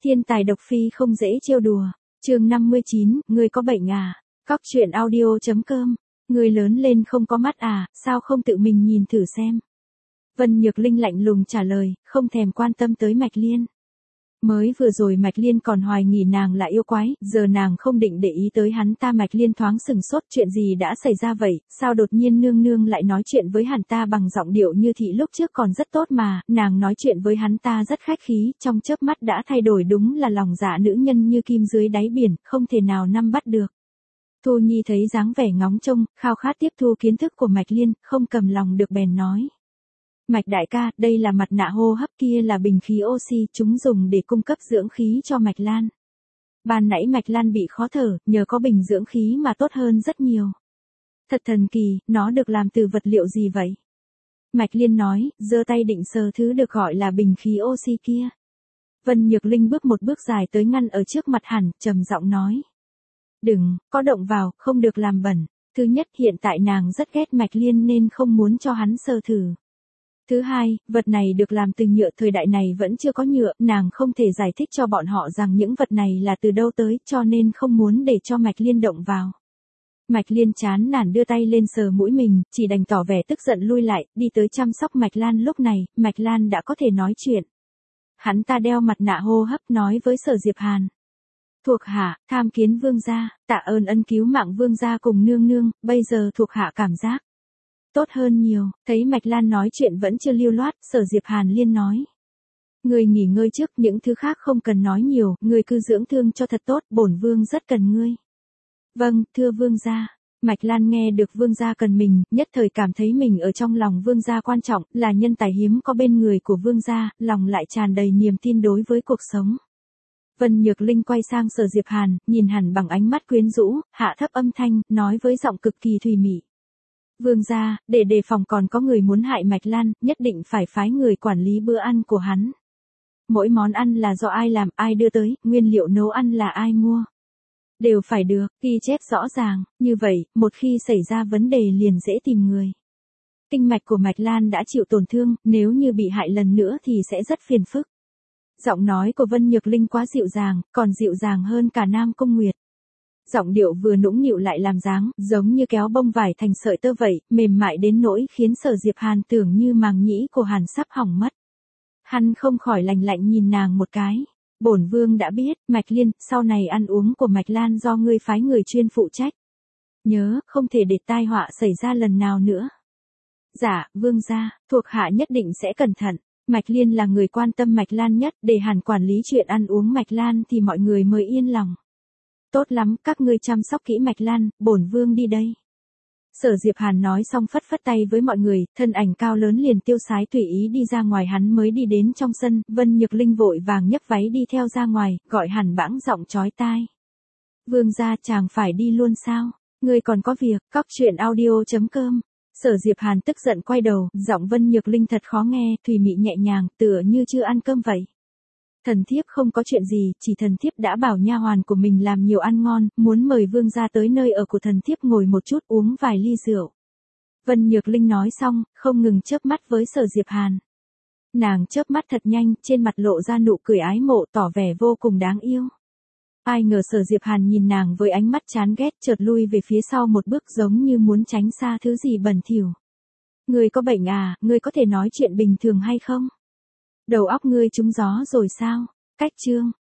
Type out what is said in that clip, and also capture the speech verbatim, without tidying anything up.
Thiên tài độc phi không dễ trêu đùa. Chương năm mươi chín, ngươi có bệnh à? Cóc truyện audio chấm com. Ngươi lớn lên không có mắt à, sao không tự mình nhìn thử xem? Vân Nhược Linh lạnh lùng trả lời, không thèm quan tâm tới Mạch Liên. Mới vừa rồi Mạch Liên còn hoài nghi nàng là yêu quái, giờ nàng không định để ý tới hắn ta. Mạch Liên thoáng sừng sốt, chuyện gì đã xảy ra vậy, sao đột nhiên nương nương lại nói chuyện với hắn ta bằng giọng điệu như thị lúc trước còn rất tốt mà, nàng nói chuyện với hắn ta rất khách khí, trong chớp mắt đã thay đổi, đúng là lòng dạ nữ nhân như kim dưới đáy biển, không thể nào nắm bắt được. Thu Nhi thấy dáng vẻ ngóng trông, khao khát tiếp thu kiến thức của Mạch Liên, không cầm lòng được bèn nói. Mạch đại ca, đây là mặt nạ hô hấp, kia là bình khí oxy, chúng dùng để cung cấp dưỡng khí cho Mạch Lan. Ban nãy Mạch Lan bị khó thở, nhờ có bình dưỡng khí mà tốt hơn rất nhiều. Thật thần kỳ, nó được làm từ vật liệu gì vậy? Mạch Liên nói, giơ tay định sờ thứ được gọi là bình khí oxy kia. Vân Nhược Linh bước một bước dài tới ngăn ở trước mặt hắn, trầm giọng nói. Đừng, có động vào, không được làm bẩn. Thứ nhất, hiện tại nàng rất ghét Mạch Liên nên không muốn cho hắn sờ thử. Thứ hai, vật này được làm từ nhựa, thời đại này vẫn chưa có nhựa, nàng không thể giải thích cho bọn họ rằng những vật này là từ đâu tới, cho nên không muốn để cho Mạch Liên động vào. Mạch Liên chán nản đưa tay lên sờ mũi mình, chỉ đành tỏ vẻ tức giận lui lại, đi tới chăm sóc Mạch Lan. Lúc này, Mạch Lan đã có thể nói chuyện. Hắn ta đeo mặt nạ hô hấp nói với Sở Diệp Hàn. Thuộc hạ, tham kiến vương gia, tạ ơn ân cứu mạng vương gia cùng nương nương, bây giờ thuộc hạ cảm giác tốt hơn nhiều. Thấy Mạch Lan nói chuyện vẫn chưa lưu loát, Sở Diệp Hàn liên nói. Ngươi nghỉ ngơi trước, những thứ khác không cần nói nhiều, ngươi cứ dưỡng thương cho thật tốt, bổn vương rất cần ngươi. Vâng, thưa vương gia. Mạch Lan nghe được vương gia cần mình, nhất thời cảm thấy mình ở trong lòng vương gia quan trọng, là nhân tài hiếm có bên người của vương gia, lòng lại tràn đầy niềm tin đối với cuộc sống. Vân Nhược Linh quay sang Sở Diệp Hàn, nhìn hẳn bằng ánh mắt quyến rũ, hạ thấp âm thanh, nói với giọng cực kỳ thùy mị. Vương gia, để đề phòng còn có người muốn hại Mạch Lan, nhất định phải phái người quản lý bữa ăn của hắn. Mỗi món ăn là do ai làm, ai đưa tới, nguyên liệu nấu ăn là ai mua. Đều phải được, ghi chép rõ ràng, như vậy, một khi xảy ra vấn đề liền dễ tìm người. Kinh mạch của Mạch Lan đã chịu tổn thương, nếu như bị hại lần nữa thì sẽ rất phiền phức. Giọng nói của Vân Nhược Linh quá dịu dàng, còn dịu dàng hơn cả Nam Cung Nguyệt. Giọng điệu vừa nũng nịu lại làm dáng, giống như kéo bông vải thành sợi tơ vậy, mềm mại đến nỗi khiến Sở Diệp Hàn tưởng như màng nhĩ của hắn sắp hỏng mất. Hắn không khỏi lạnh lạnh nhìn nàng một cái. Bổn vương đã biết, Mạch Liên, sau này ăn uống của Mạch Lan do ngươi phái người chuyên phụ trách. Nhớ, không thể để tai họa xảy ra lần nào nữa. Dạ, vương gia, thuộc hạ nhất định sẽ cẩn thận. Mạch Liên là người quan tâm Mạch Lan nhất, để hẳn quản lý chuyện ăn uống Mạch Lan thì mọi người mới yên lòng. Tốt lắm, các ngươi chăm sóc kỹ Mạch Lan, bổn vương đi đây. Sở Diệp Hàn nói xong phất phất tay với mọi người, thân ảnh cao lớn liền tiêu sái tùy ý đi ra ngoài. Hắn mới đi đến trong sân, Vân Nhược Linh vội vàng nhấc váy đi theo ra ngoài, gọi hẳn bãng giọng chói tai. Vương gia, chàng phải đi luôn sao? Ngươi còn có việc, cóc truyện audio chấm com. Sở Diệp Hàn tức giận quay đầu, giọng Vân Nhược Linh thật khó nghe, thùy mị nhẹ nhàng, tựa như chưa ăn cơm vậy. Thần thiếp không có chuyện gì, chỉ thần thiếp đã bảo nha hoàn của mình làm nhiều ăn ngon, muốn mời vương gia tới nơi ở của thần thiếp ngồi một chút uống vài ly rượu. Vân Nhược Linh nói xong, không ngừng chớp mắt với Sở Diệp Hàn. Nàng chớp mắt thật nhanh, trên mặt lộ ra nụ cười ái mộ, tỏ vẻ vô cùng đáng yêu. Ai ngờ Sở Diệp Hàn nhìn nàng với ánh mắt chán ghét, chợt lui về phía sau một bước giống như muốn tránh xa thứ gì bẩn thỉu. Ngươi có bệnh à, ngươi có thể nói chuyện bình thường hay không? Đầu óc ngươi trúng gió rồi sao? Cách chương.